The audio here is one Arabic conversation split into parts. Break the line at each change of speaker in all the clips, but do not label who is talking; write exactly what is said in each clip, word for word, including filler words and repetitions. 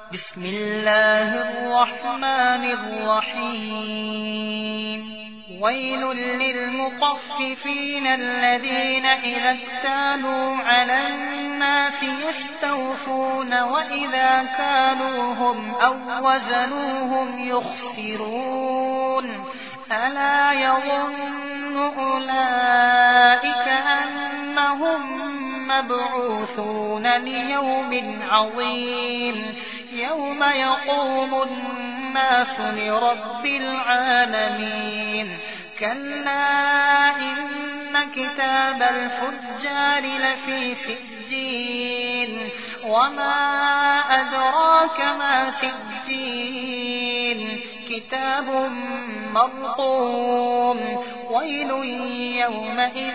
بسم الله الرحمن الرحيم ويل للمطففين الذين إذا اكتالوا على الناس يستوفون وإذا كالوهم أو وزنوهم يخسرون ألا يظن أولئك أنهم مبعوثون ليوم عظيم يوم يقوم الناس لرب العالمين كلا إن كتاب الفجار لفي سجين وما أدراك ما سجين كتاب مرقوم ويل يومئذ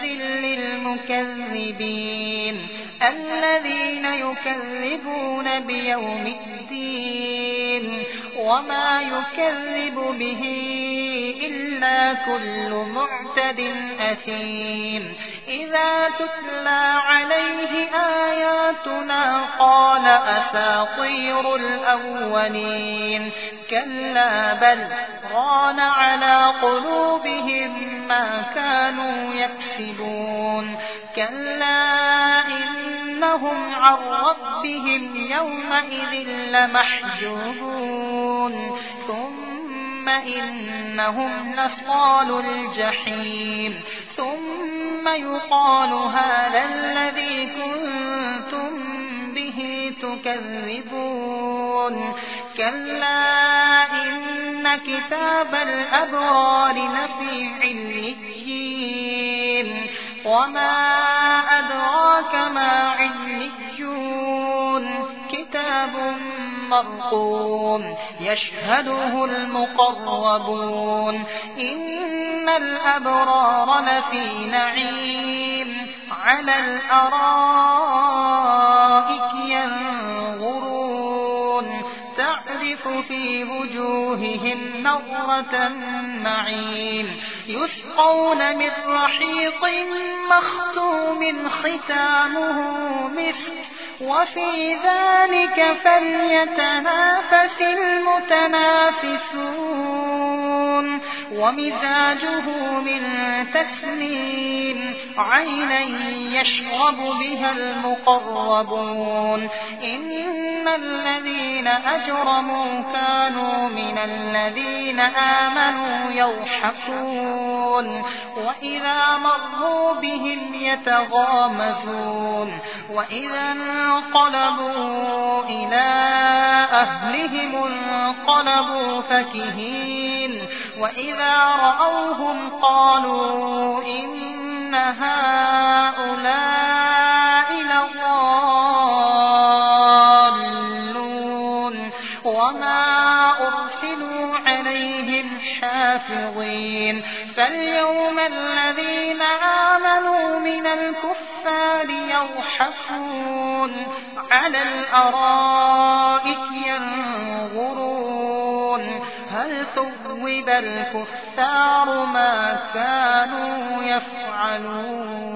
للمكذبين الذين يكذبون بيوم الدين وما يكذب به إلا كل معتد أثيم إذا تتلى عليه آياتنا قال أساطير الأولين كلا بل ران على قلوبهم ما كانوا يكسبون كلا إنهم عن ربهم يومئذ لمحجوبون ثم إنهم لصال الجحيم ثم يقال هذا الذي كنتم به تكذبون كلا إن كتاب الأبرار لفي عليين وما أدراك ما عليون كتاب مرقوم يشهده المقربون إن الأبرار لفي نعيم على الأرائك ينظرون تعرف في وجوههم نضرة النعيم يسقون من رحيق مختوم ختامه مسك وفي ذلك فليتنافس المتنافسون ومزاجه من تسنيم عينا يشرب بها المقربون إن الذين أجرموا كانوا من الذين آمنوا يضحكون وإذا مروا بهم يتغامزون وإذا انقلبوا إلى أهلهم انقلبوا فكهين وإذا رأوهم قالوا إن هؤلاء لضالون وما أرسلوا عليهم حافظين فاليوم الذين آمنوا من الكفار يضحكون على الأرائك ينظرون هل ثوب الكفار ما كانوا يفعلون.